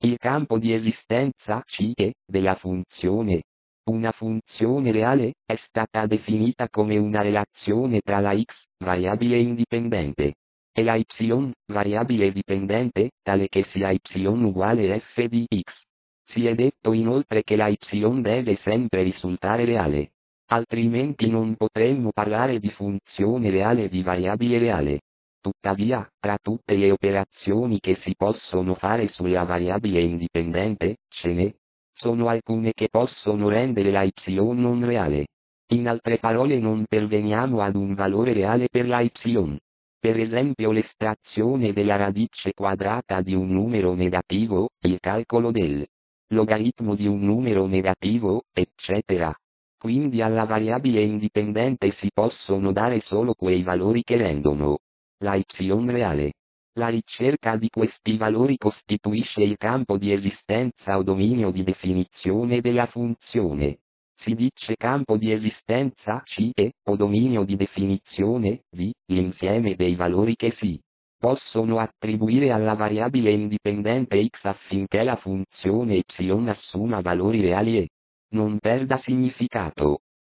Il campo di esistenza C della funzione. Una funzione reale è stata definita come una relazione tra la x, variabile indipendente, e la y, variabile dipendente, tale che sia y uguale f di x. Si è detto inoltre che la y deve sempre risultare reale. Altrimenti non potremmo parlare di funzione reale e di variabile reale. Tuttavia, tra tutte le operazioni che si possono fare sulla variabile indipendente, ce ne sono alcune che possono rendere la y non reale. In altre parole non perveniamo ad un valore reale per la y. Per esempio l'estrazione della radice quadrata di un numero negativo, il calcolo del logaritmo di un numero negativo, eccetera. Quindi alla variabile indipendente si possono dare solo quei valori che rendono la y reale. La ricerca di questi valori costituisce il campo di esistenza o dominio di definizione della funzione. Si dice campo di esistenza C o dominio di definizione V, l'insieme dei valori che si possono attribuire alla variabile indipendente x affinché la funzione y assuma valori reali e non perda significato.